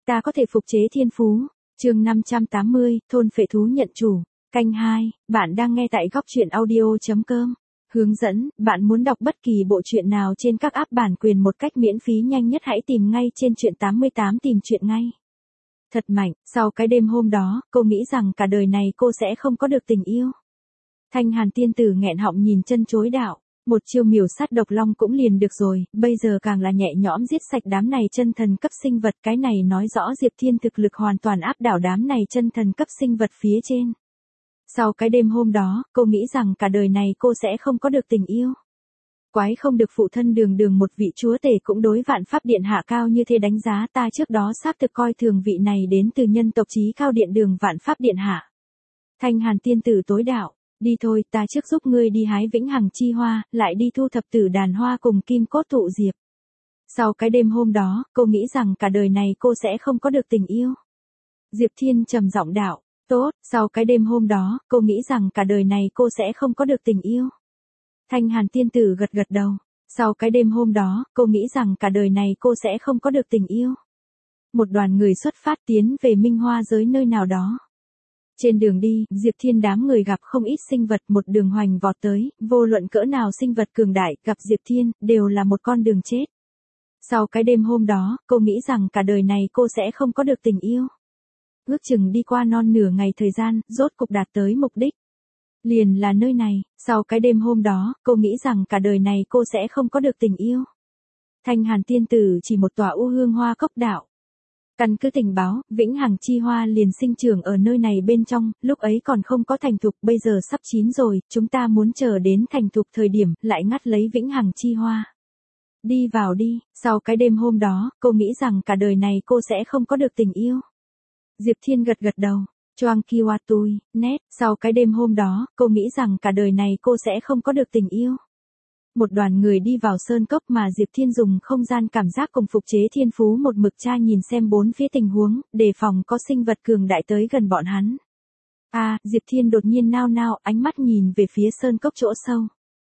ta có thể phục chế thiên phú. Chương 580, thôn phệ thú nhận chủ. Canh 2, bạn đang nghe tại góc truyện audio.com. Hướng dẫn, bạn muốn đọc bất kỳ bộ truyện nào trên các app bản quyền một cách miễn phí nhanh nhất hãy tìm ngay trên truyện 88 tìm truyện ngay. Thật mạnh, sau cái đêm hôm đó, cô nghĩ rằng cả đời này cô sẽ không có được tình yêu. Thanh Hàn tiên tử nghẹn họng nhìn chân chối đạo, một chiêu miểu sát độc long cũng liền được rồi, bây giờ càng là nhẹ nhõm giết sạch đám này chân thần cấp sinh vật, cái này nói rõ Diệp Thiên thực lực hoàn toàn áp đảo đám này chân thần cấp sinh vật phía trên. Sau cái đêm hôm đó, cô nghĩ rằng cả đời này cô sẽ không có được tình yêu. Quái không được phụ thân Đường một vị chúa tể cũng đối Vạn Pháp Điện Hạ cao như thế đánh giá, ta trước đó xác thực coi thường vị này đến từ nhân tộc chí cao điện Đường Vạn Pháp Điện Hạ. Thanh Hàn tiên tử tối đạo, đi thôi, ta trước giúp ngươi đi hái vĩnh hằng chi hoa, lại đi thu thập tử đàn hoa cùng kim cốt thụ diệp. Sau cái đêm hôm đó, cô nghĩ rằng cả đời này cô sẽ không có được tình yêu. Diệp Thiên trầm giọng đạo, tốt, sau cái đêm hôm đó, cô nghĩ rằng cả đời này cô sẽ không có được tình yêu. Thanh Hàn tiên tử gật gật đầu, sau cái đêm hôm đó, cô nghĩ rằng cả đời này cô sẽ không có được tình yêu. Một đoàn người xuất phát tiến về Minh Hoa giới nơi nào đó. Trên đường đi, Diệp Thiên đám người gặp không ít sinh vật, một đường hoành vọt tới, vô luận cỡ nào sinh vật cường đại, gặp Diệp Thiên, đều là một con đường chết. Sau cái đêm hôm đó, cô nghĩ rằng cả đời này cô sẽ không có được tình yêu. Ước chừng đi qua non nửa ngày thời gian, rốt cục đạt tới mục đích. Liền là nơi này, sau cái đêm hôm đó, cô nghĩ rằng cả đời này cô sẽ không có được tình yêu. Thanh Hàn tiên tử chỉ một tòa u hương hoa cốc đạo. Căn cứ tình báo, vĩnh hằng chi hoa liền sinh trưởng ở nơi này bên trong, lúc ấy còn không có thành thục, bây giờ sắp chín rồi, chúng ta muốn chờ đến thành thục thời điểm, lại ngắt lấy vĩnh hằng chi hoa. Đi vào đi, sau cái đêm hôm đó, cô nghĩ rằng cả đời này cô sẽ không có được tình yêu. Diệp Thiên gật gật đầu, choang kiwa tui, nét, sau cái đêm hôm đó, cô nghĩ rằng cả đời này cô sẽ không có được tình yêu. Một đoàn người đi vào sơn cốc mà Diệp Thiên dùng không gian cảm giác cùng phục chế thiên phú một mực tra nhìn xem bốn phía tình huống, đề phòng có sinh vật cường đại tới gần bọn hắn. Diệp Thiên đột nhiên nao nao, ánh mắt nhìn về phía sơn cốc chỗ sâu.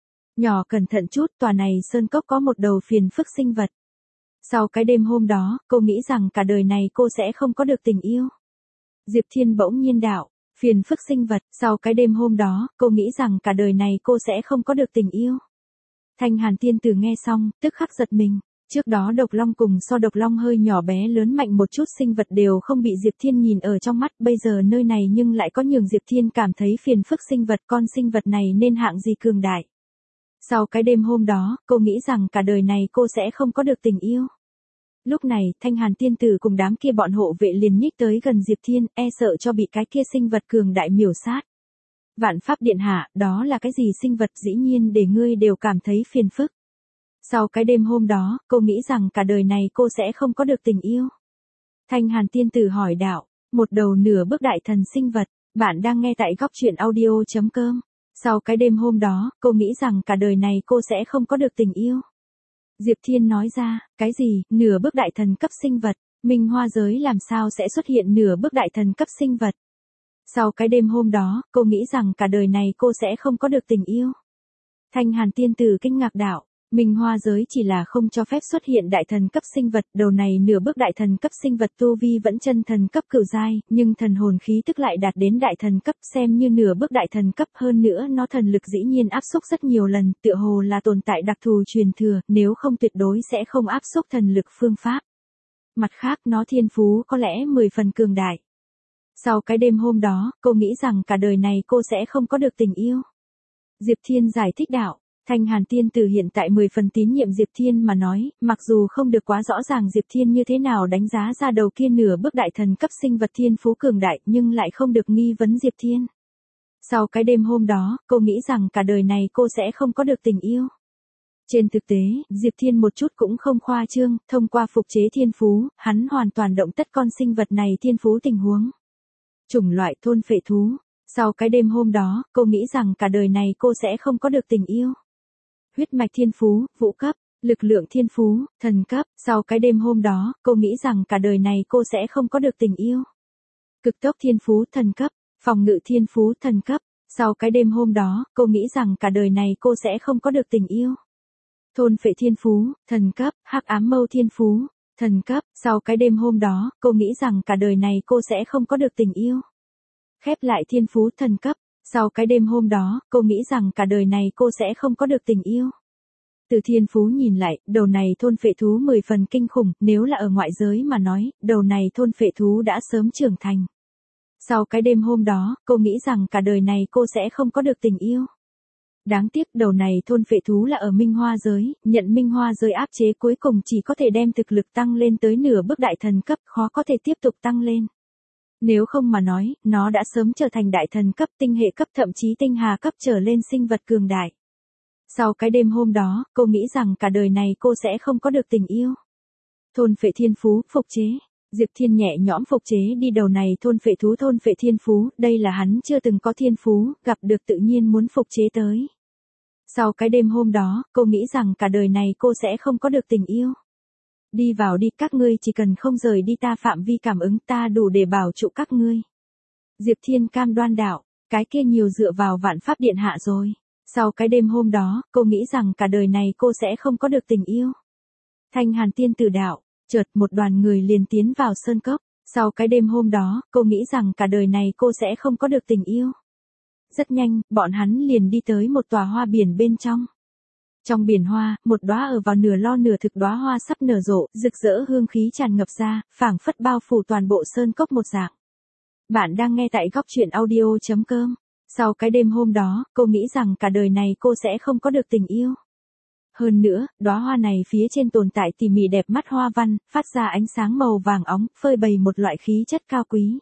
Nhỏ cẩn thận chút, tòa này sơn cốc có một đầu phiền phức sinh vật. Sau cái đêm hôm đó, cô nghĩ rằng cả đời này cô sẽ không có được tình yêu. Diệp Thiên bỗng nhiên đạo, phiền phức sinh vật, sau cái đêm hôm đó, cô nghĩ rằng cả đời này cô sẽ không có được tình yêu. Thanh Hàn tiên tử nghe xong, tức khắc giật mình, trước đó độc long cùng so độc long hơi nhỏ bé lớn mạnh một chút sinh vật đều không bị Diệp Thiên nhìn ở trong mắt, bây giờ nơi này nhưng lại có nhường Diệp Thiên cảm thấy phiền phức sinh vật, con sinh vật này nên hạng gì cường đại. Sau cái đêm hôm đó, cô nghĩ rằng cả đời này cô sẽ không có được tình yêu. Lúc này, Thanh Hàn tiên tử cùng đám kia bọn hộ vệ liền nhích tới gần Diệp Thiên, e sợ cho bị cái kia sinh vật cường đại miểu sát. Vạn Pháp Điện Hạ, đó là cái gì sinh vật, dĩ nhiên để ngươi đều cảm thấy phiền phức. Sau cái đêm hôm đó, cô nghĩ rằng cả đời này cô sẽ không có được tình yêu. Thanh Hàn tiên tử hỏi đạo, một đầu nửa bước đại thần sinh vật, bạn đang nghe tại góc truyện audio.com. Sau cái đêm hôm đó, cô nghĩ rằng cả đời này cô sẽ không có được tình yêu. Diệp Thiên nói ra, cái gì, nửa bước đại thần cấp sinh vật, Minh Hoa giới làm sao sẽ xuất hiện nửa bước đại thần cấp sinh vật. Sau cái đêm hôm đó, cô nghĩ rằng cả đời này cô sẽ không có được tình yêu. Thanh Hàn tiên tử kinh ngạc đạo, Minh Hoa giới chỉ là không cho phép xuất hiện đại thần cấp sinh vật, đầu này nửa bước đại thần cấp sinh vật tu vi vẫn chân thần cấp cửu giai, nhưng thần hồn khí tức lại đạt đến đại thần cấp, xem như nửa bước đại thần cấp, hơn nữa nó thần lực dĩ nhiên áp xúc rất nhiều lần, tựa hồ là tồn tại đặc thù truyền thừa, nếu không tuyệt đối sẽ không áp xúc thần lực phương pháp. Mặt khác, nó thiên phú có lẽ 10 phần cường đại. Sau cái đêm hôm đó, cô nghĩ rằng cả đời này cô sẽ không có được tình yêu. Diệp Thiên giải thích đạo, Thanh Hàn tiên tử hiện tại 10 phần tín nhiệm Diệp Thiên mà nói, mặc dù không được quá rõ ràng Diệp Thiên như thế nào đánh giá ra đầu kia nửa bước đại thần cấp sinh vật thiên phú cường đại, nhưng lại không được nghi vấn Diệp Thiên. Sau cái đêm hôm đó, cô nghĩ rằng cả đời này cô sẽ không có được tình yêu. Trên thực tế, Diệp Thiên một chút cũng không khoa trương, thông qua phục chế thiên phú, hắn hoàn toàn động tất con sinh vật này thiên phú tình huống. Chủng loại thôn phệ thú. Sau cái đêm hôm đó, cô nghĩ rằng cả đời này cô sẽ không có được tình yêu. Huyết mạch thiên phú, vũ cấp, lực lượng thiên phú, thần cấp. Sau cái đêm hôm đó, cô nghĩ rằng cả đời này cô sẽ không có được tình yêu. Cực tốc thiên phú, thần cấp, phòng ngự thiên phú, thần cấp. Sau cái đêm hôm đó, cô nghĩ rằng cả đời này cô sẽ không có được tình yêu. Thôn phệ thiên phú, thần cấp, hắc ám mâu thiên phú, Thần cấp, sau cái đêm hôm đó, cô nghĩ rằng cả đời này cô sẽ không có được tình yêu. Khép lại thiên phú thần cấp, sau cái đêm hôm đó, cô nghĩ rằng cả đời này cô sẽ không có được tình yêu. Từ thiên phú nhìn lại, đầu này thôn phệ thú 10 phần kinh khủng, nếu là ở ngoại giới mà nói, đầu này thôn phệ thú đã sớm trưởng thành. Sau cái đêm hôm đó, cô nghĩ rằng cả đời này cô sẽ không có được tình yêu. Đáng tiếc đầu này thôn phệ thú là ở Minh Hoa giới, nhận Minh Hoa giới áp chế cuối cùng chỉ có thể đem thực lực tăng lên tới nửa bước đại thần cấp, khó có thể tiếp tục tăng lên. Nếu không mà nói, nó đã sớm trở thành đại thần cấp, tinh hệ cấp, thậm chí tinh hà cấp trở lên sinh vật cường đại. Sau cái đêm hôm đó, cô nghĩ rằng cả đời này cô sẽ không có được tình yêu. Thôn phệ thiên phú, phục chế. Diệp Thiên nhẹ nhõm phục chế đi đầu này thôn phệ thú thôn phệ thiên phú, đây là hắn chưa từng có thiên phú, gặp được tự nhiên muốn phục chế tới. Sau cái đêm hôm đó, cô nghĩ rằng cả đời này cô sẽ không có được tình yêu. Đi vào đi, các ngươi chỉ cần không rời đi ta phạm vi cảm ứng, ta đủ để bảo trụ các ngươi. Diệp Thiên cam đoan đạo, cái kia nhiều dựa vào vạn pháp điện hạ rồi. Sau cái đêm hôm đó, cô nghĩ rằng cả đời này cô sẽ không có được tình yêu. Thanh Hàn tiên tử đạo, chợt một đoàn người liền tiến vào sơn cốc. Sau cái đêm hôm đó, cô nghĩ rằng cả đời này cô sẽ không có được tình yêu. Rất nhanh, bọn hắn liền đi tới một tòa hoa biển bên trong. Trong biển hoa, một đóa ở vào nửa lo nửa thực đóa hoa sắp nở rộ, rực rỡ hương khí tràn ngập ra, phảng phất bao phủ toàn bộ sơn cốc một dạng. Bạn đang nghe tại góc truyện audio.com. Sau cái đêm hôm đó, cô nghĩ rằng cả đời này cô sẽ không có được tình yêu. Hơn nữa, đóa hoa này phía trên tồn tại tỉ mỉ đẹp mắt hoa văn, phát ra ánh sáng màu vàng óng, phơi bày một loại khí chất cao quý.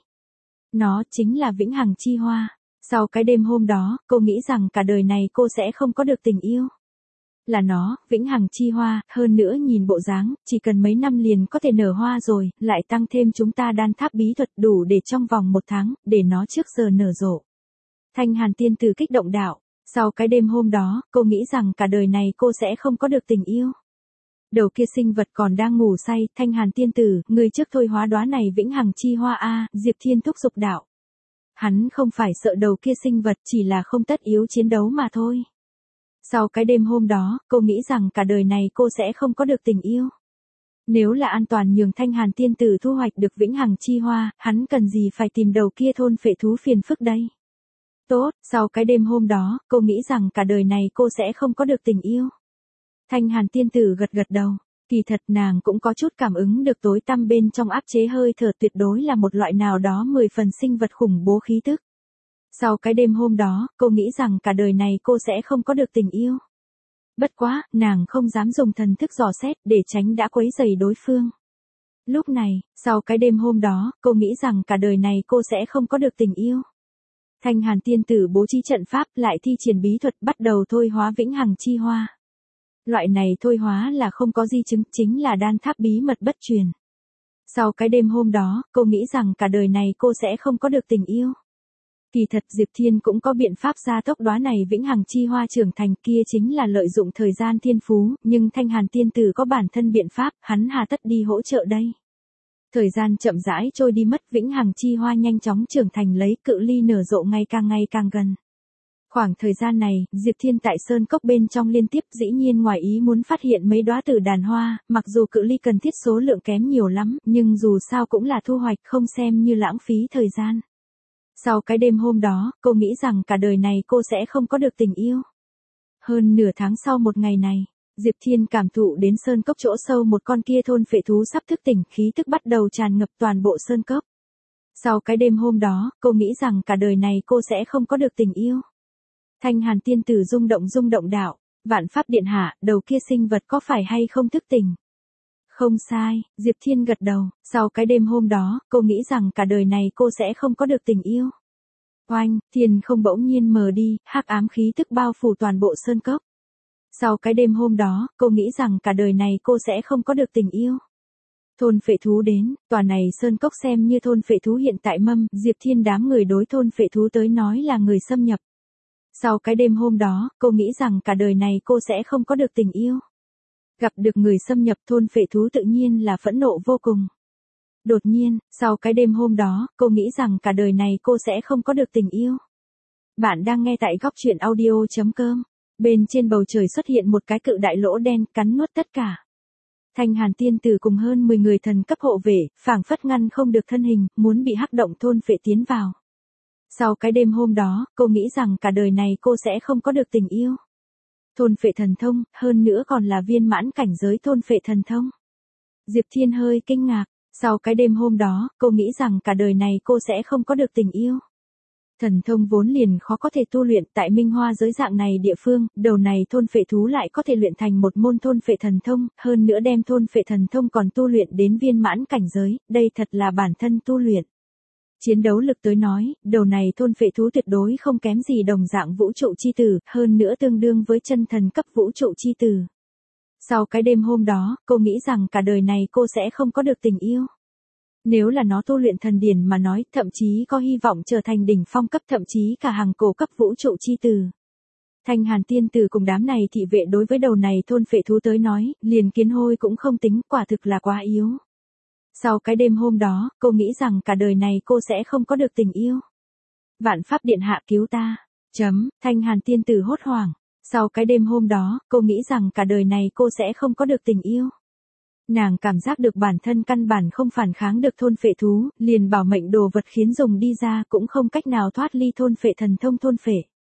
Nó chính là vĩnh hằng chi hoa. Sau cái đêm hôm đó, cô nghĩ rằng cả đời này cô sẽ không có được tình yêu. Là nó, vĩnh hằng chi hoa, hơn nữa nhìn bộ dáng, chỉ cần mấy năm liền có thể nở hoa rồi, lại tăng thêm chúng ta đan tháp bí thuật đủ để trong vòng 1 tháng, để nó trước giờ nở rộ. Thanh Hàn tiên tử kích động đạo, sau cái đêm hôm đó, cô nghĩ rằng cả đời này cô sẽ không có được tình yêu. Đầu kia sinh vật còn đang ngủ say, Thanh Hàn tiên tử, người trước thôi hóa đóa này vĩnh hằng chi hoa a, Diệp Thiên thúc giục đạo. Hắn không phải sợ đầu kia sinh vật, chỉ là không tất yếu chiến đấu mà thôi. Sau cái đêm hôm đó, cô nghĩ rằng cả đời này cô sẽ không có được tình yêu. Nếu là an toàn nhường Thanh Hàn tiên tử thu hoạch được vĩnh hằng chi hoa, hắn cần gì phải tìm đầu kia thôn phệ thú phiền phức đây. Tốt, sau cái đêm hôm đó, cô nghĩ rằng cả đời này cô sẽ không có được tình yêu. Thanh Hàn tiên tử gật gật đầu, kỳ thật nàng cũng có chút cảm ứng được tối tăm bên trong áp chế hơi thở tuyệt đối là một loại nào đó 10 phần sinh vật khủng bố khí tức. Sau cái đêm hôm đó, cô nghĩ rằng cả đời này cô sẽ không có được tình yêu. Bất quá, nàng không dám dùng thần thức dò xét để tránh đã quấy rầy đối phương. Lúc này, sau cái đêm hôm đó, cô nghĩ rằng cả đời này cô sẽ không có được tình yêu. Thanh Hàn tiên tử bố trí trận pháp lại thi triển bí thuật bắt đầu thôi hóa vĩnh hằng chi hoa. Loại này thôi hóa là không có di chứng, chính là đan tháp bí mật bất truyền. Sau cái đêm hôm đó, cô nghĩ rằng cả đời này cô sẽ không có được tình yêu. Kỳ thật Diệp Thiên cũng có biện pháp gia tốc đóa này vĩnh hằng chi hoa trưởng thành, kia chính là lợi dụng thời gian thiên phú, nhưng Thanh Hàn tiên tử có bản thân biện pháp, hắn hà tất đi hỗ trợ đây. Thời gian chậm rãi trôi đi mất, vĩnh hằng chi hoa nhanh chóng trưởng thành lấy, cự ly nở rộ ngày càng gần. Khoảng thời gian này, Diệp Thiên tại sơn cốc bên trong liên tiếp dĩ nhiên ngoài ý muốn phát hiện mấy đóa tử đàn hoa, mặc dù cự ly cần thiết số lượng kém nhiều lắm, nhưng dù sao cũng là thu hoạch, không xem như lãng phí thời gian. Sau cái đêm hôm đó, cô nghĩ rằng cả đời này cô sẽ không có được tình yêu. Hơn nửa tháng sau một ngày này, Diệp Thiên cảm thụ đến sơn cốc chỗ sâu một con kia thôn phệ thú sắp thức tỉnh, khí tức bắt đầu tràn ngập toàn bộ sơn cốc. Sau cái đêm hôm đó, cô nghĩ rằng cả đời này cô sẽ không có được tình yêu. Thanh Hàn tiên tử rung động đạo, vạn pháp điện hạ, đầu kia sinh vật có phải hay không thức tỉnh? Không sai, Diệp Thiên gật đầu, sau cái đêm hôm đó, cô nghĩ rằng cả đời này cô sẽ không có được tình yêu. Oanh, thiên không bỗng nhiên mờ đi, hắc ám khí tức bao phủ toàn bộ sơn cốc. Sau cái đêm hôm đó, cô nghĩ rằng cả đời này cô sẽ không có được tình yêu. Thôn phệ thú đến, tòa này sơn cốc xem như thôn phệ thú hiện tại mâm, Diệp Thiên đám người đối thôn phệ thú tới nói là người xâm nhập. Sau cái đêm hôm đó, cô nghĩ rằng cả đời này cô sẽ không có được tình yêu. Gặp được người xâm nhập, thôn phệ thú tự nhiên là phẫn nộ vô cùng. Đột nhiên, sau cái đêm hôm đó, cô nghĩ rằng cả đời này cô sẽ không có được tình yêu. Bạn đang nghe tại góc truyện audio.com. Bên trên bầu trời xuất hiện một cái cự đại lỗ đen, cắn nuốt tất cả. Thanh Hàn tiên tử cùng hơn 10 người thần cấp hộ vệ, phảng phất ngăn không được thân hình, muốn bị hắc động thôn phệ tiến vào. Sau cái đêm hôm đó, cô nghĩ rằng cả đời này cô sẽ không có được tình yêu. Thôn phệ thần thông, hơn nữa còn là viên mãn cảnh giới thôn phệ thần thông. Diệp Thiên hơi kinh ngạc, sau cái đêm hôm đó, cô nghĩ rằng cả đời này cô sẽ không có được tình yêu. Thần thông vốn liền khó có thể tu luyện tại Minh Hoa giới dạng này địa phương, đầu này thôn phệ thú lại có thể luyện thành một môn thôn phệ thần thông, hơn nữa đem thôn phệ thần thông còn tu luyện đến viên mãn cảnh giới, đây thật là bản thân tu luyện. Chiến đấu lực tới nói, đầu này thôn phệ thú tuyệt đối không kém gì đồng dạng vũ trụ chi tử, hơn nữa tương đương với chân thần cấp vũ trụ chi tử. Sau cái đêm hôm đó, cô nghĩ rằng cả đời này cô sẽ không có được tình yêu. Nếu là nó tu luyện thần điển mà nói, thậm chí có hy vọng trở thành đỉnh phong cấp, thậm chí cả hàng cổ cấp vũ trụ chi tử. Thanh Hàn tiên tử cùng đám này thị vệ đối với đầu này thôn phệ thú tới nói, liền kiến hôi cũng không tính, quả thực là quá yếu. Sau cái đêm hôm đó, cô nghĩ rằng cả đời này cô sẽ không có được tình yêu. Vạn Pháp Điện Hạ cứu ta. Thanh Hàn tiên tử hốt hoảng. Sau cái đêm hôm đó, cô nghĩ rằng cả đời này cô sẽ không có được tình yêu. Nàng cảm giác được bản thân căn bản không phản kháng được thôn phệ thú, liền bảo mệnh đồ vật khiến dùng đi ra cũng không cách nào thoát ly thôn phệ thần thông thôn phệ.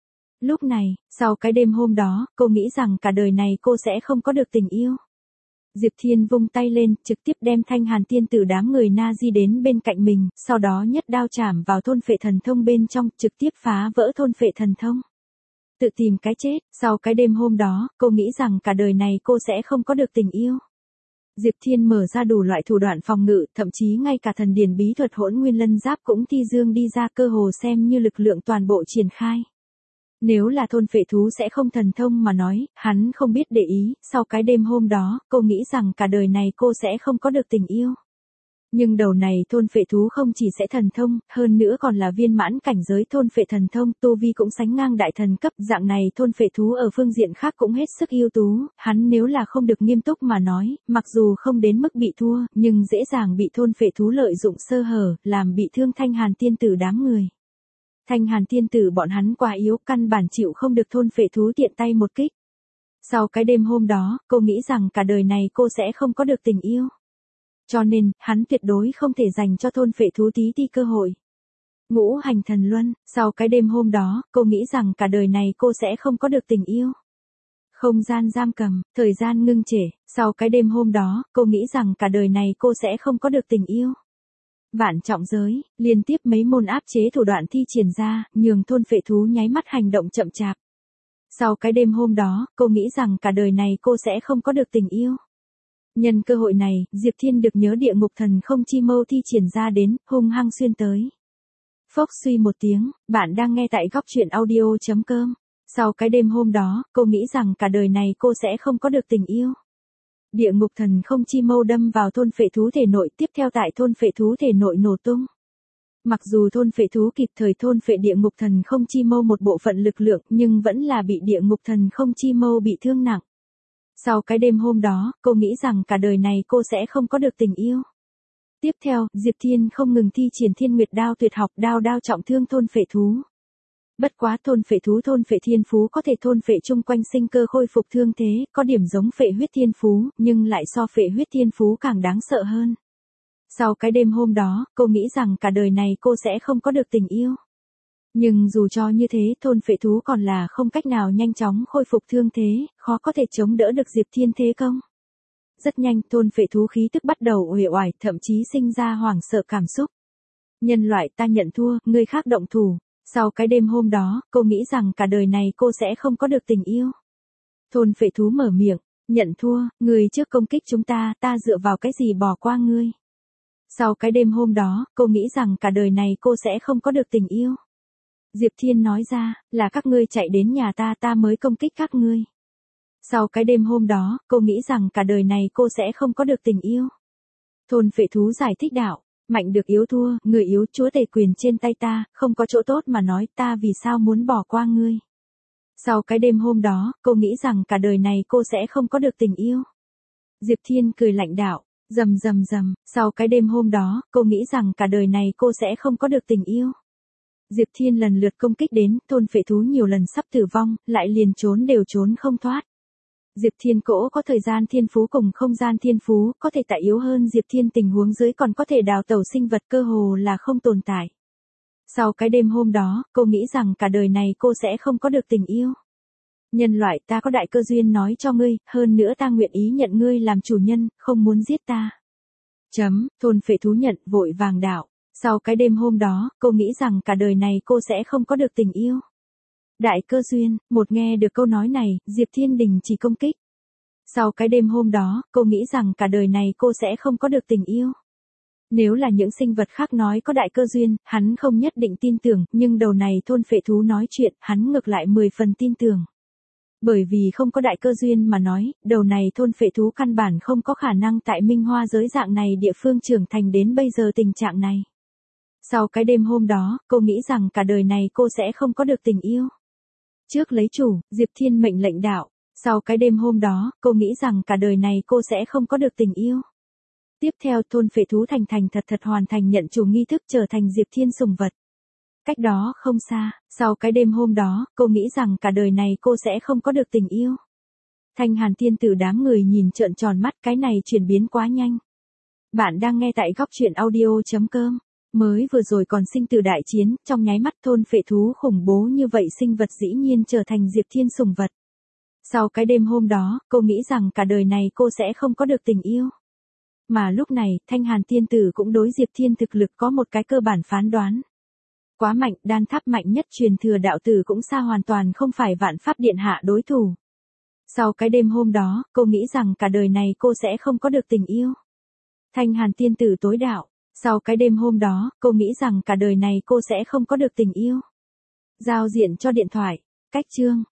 Lúc này, sau cái đêm hôm đó, cô nghĩ rằng cả đời này cô sẽ không có được tình yêu. Diệp Thiên vung tay lên, trực tiếp đem Thanh Hàn tiên tử đám người Nazi đến bên cạnh mình, sau đó nhất đao chảm vào thôn phệ thần thông bên trong, trực tiếp phá vỡ thôn phệ thần thông. Tự tìm cái chết, sau cái đêm hôm đó, cô nghĩ rằng cả đời này cô sẽ không có được tình yêu. Diệp Thiên mở ra đủ loại thủ đoạn phòng ngự, thậm chí ngay cả thần điển bí thuật Hỗn Nguyên Lân Giáp cũng thi dương đi ra, cơ hồ xem như lực lượng toàn bộ triển khai. Nếu là thôn phệ thú sẽ không thần thông mà nói, hắn không biết để ý, sau cái đêm hôm đó, cô nghĩ rằng cả đời này cô sẽ không có được tình yêu. Nhưng đầu này thôn phệ thú không chỉ sẽ thần thông, hơn nữa còn là viên mãn cảnh giới thôn phệ thần thông, tu vi cũng sánh ngang đại thần cấp, dạng này thôn phệ thú ở phương diện khác cũng hết sức ưu tú, hắn nếu là không được nghiêm túc mà nói, mặc dù không đến mức bị thua, nhưng dễ dàng bị thôn phệ thú lợi dụng sơ hở, làm bị thương Thanh Hàn tiên tử đám người. Thanh Hàn tiên tử bọn hắn quá yếu, căn bản chịu không được thôn phệ thú tiện tay một kích. Sau cái đêm hôm đó, cô nghĩ rằng cả đời này cô sẽ không có được tình yêu. Cho nên, hắn tuyệt đối không thể dành cho thôn phệ thú tí ti cơ hội. Ngũ hành thần luân, sau cái đêm hôm đó, cô nghĩ rằng cả đời này cô sẽ không có được tình yêu. Không gian giam cầm, thời gian ngưng trệ, sau cái đêm hôm đó, cô nghĩ rằng cả đời này cô sẽ không có được tình yêu. Vạn trọng giới, liên tiếp mấy môn áp chế thủ đoạn thi triển ra, nhường thôn phệ thú nháy mắt hành động chậm chạp. Sau cái đêm hôm đó, cô nghĩ rằng cả đời này cô sẽ không có được tình yêu. Nhân cơ hội này, Diệp Thiên được nhớ địa ngục thần không chi mâu thi triển ra đến, hung hăng xuyên tới. Phốc suy một tiếng, bạn đang nghe tại góc truyện audio.com. Sau cái đêm hôm đó, cô nghĩ rằng cả đời này cô sẽ không có được tình yêu. Địa ngục thần không chi mâu đâm vào thôn phệ thú thể nội, tiếp theo tại thôn phệ thú thể nội nổ tung. Mặc dù thôn phệ thú kịp thời thôn phệ địa ngục thần không chi mâu một bộ phận lực lượng, nhưng vẫn là bị địa ngục thần không chi mâu bị thương nặng. Sau cái đêm hôm đó, cô nghĩ rằng cả đời này cô sẽ không có được tình yêu. Tiếp theo, Diệp Thiên không ngừng thi triển Thiên Nguyệt đao tuyệt học, đao trọng thương thôn phệ thú. Bất quá thôn phệ thiên phú có thể thôn phệ chung quanh sinh cơ khôi phục thương thế, có điểm giống phệ huyết thiên phú, nhưng lại so phệ huyết thiên phú càng đáng sợ hơn. Sau cái đêm hôm đó, cô nghĩ rằng cả đời này cô sẽ không có được tình yêu. Nhưng dù cho như thế, thôn phệ thú còn là không cách nào nhanh chóng khôi phục thương thế, khó có thể chống đỡ được Diệp Thiên thế công. Rất nhanh, thôn phệ thú khí tức bắt đầu uể oải, thậm chí sinh ra hoảng sợ cảm xúc. Nhân loại, ta nhận thua, người khác động thủ. Sau cái đêm hôm đó, cô nghĩ rằng cả đời này cô sẽ không có được tình yêu. Thôn phệ thú mở miệng, nhận thua, người trước công kích chúng ta dựa vào cái gì bỏ qua ngươi. Sau cái đêm hôm đó, cô nghĩ rằng cả đời này cô sẽ không có được tình yêu. Diệp Thiên nói ra, là các ngươi chạy đến nhà ta mới công kích các ngươi. Sau cái đêm hôm đó, cô nghĩ rằng cả đời này cô sẽ không có được tình yêu. Thôn phệ thú giải thích đạo, mạnh được yếu thua, người yếu chúa tể quyền trên tay ta, không có chỗ tốt mà nói, ta vì sao muốn bỏ qua ngươi. Sau cái đêm hôm đó, cô nghĩ rằng cả đời này cô sẽ không có được tình yêu. Diệp Thiên cười lạnh đạo, rầm, sau cái đêm hôm đó, cô nghĩ rằng cả đời này cô sẽ không có được tình yêu. Diệp Thiên lần lượt công kích đến, thôn phệ thú nhiều lần sắp tử vong, lại liền trốn đều trốn không thoát. Diệp Thiên Cỗ có thời gian thiên phú cùng không gian thiên phú, có thể tại yếu hơn Diệp Thiên tình huống dưới còn có thể đào tẩu sinh vật cơ hồ là không tồn tại. Sau cái đêm hôm đó, cô nghĩ rằng cả đời này cô sẽ không có được tình yêu. Nhân loại, ta có đại cơ duyên nói cho ngươi, hơn nữa ta nguyện ý nhận ngươi làm chủ nhân, không muốn giết ta. Thôn phệ thú nhận vội vàng đạo. Sau cái đêm hôm đó, cô nghĩ rằng cả đời này cô sẽ không có được tình yêu. Đại cơ duyên, một nghe được câu nói này, Diệp Thiên đình chỉ công kích. Sau cái đêm hôm đó, cô nghĩ rằng cả đời này cô sẽ không có được tình yêu. Nếu là những sinh vật khác nói có đại cơ duyên, hắn không nhất định tin tưởng, nhưng đầu này thôn phệ thú nói chuyện, hắn ngược lại 10 phần tin tưởng. Bởi vì không có đại cơ duyên mà nói, đầu này thôn phệ thú căn bản không có khả năng tại Minh Hoa giới dạng này địa phương trưởng thành đến bây giờ tình trạng này. Sau cái đêm hôm đó, cô nghĩ rằng cả đời này cô sẽ không có được tình yêu. Trước lấy chủ, Diệp Thiên mệnh lệnh đạo. Sau cái đêm hôm đó, cô nghĩ rằng cả đời này cô sẽ không có được tình yêu. Tiếp theo thôn phệ thú thành thành thật hoàn thành nhận chủ nghi thức trở thành Diệp Thiên sùng vật. Cách đó không xa, sau cái đêm hôm đó, cô nghĩ rằng cả đời này cô sẽ không có được tình yêu. Thanh Hàn Tiên Tử đám người nhìn trợn tròn mắt, cái này chuyển biến quá nhanh. Bạn đang nghe tại góc truyện audio.com. Mới vừa rồi còn sinh tử đại chiến, trong nháy mắt thôn phệ thú khủng bố như vậy sinh vật dĩ nhiên trở thành Diệp Thiên sùng vật. Sau cái đêm hôm đó, cô nghĩ rằng cả đời này cô sẽ không có được tình yêu. Mà lúc này, Thanh Hàn Tiên Tử cũng đối Diệp Thiên thực lực có một cái cơ bản phán đoán. Quá mạnh, đan tháp mạnh nhất truyền thừa đạo tử cũng xa hoàn toàn không phải Vạn Pháp Điện Hạ đối thủ. Sau cái đêm hôm đó, cô nghĩ rằng cả đời này cô sẽ không có được tình yêu. Thanh Hàn Tiên Tử tối đạo. Sau cái đêm hôm đó, cô nghĩ rằng cả đời này cô sẽ không có được tình yêu. Giao diện cho điện thoại. Cách chương.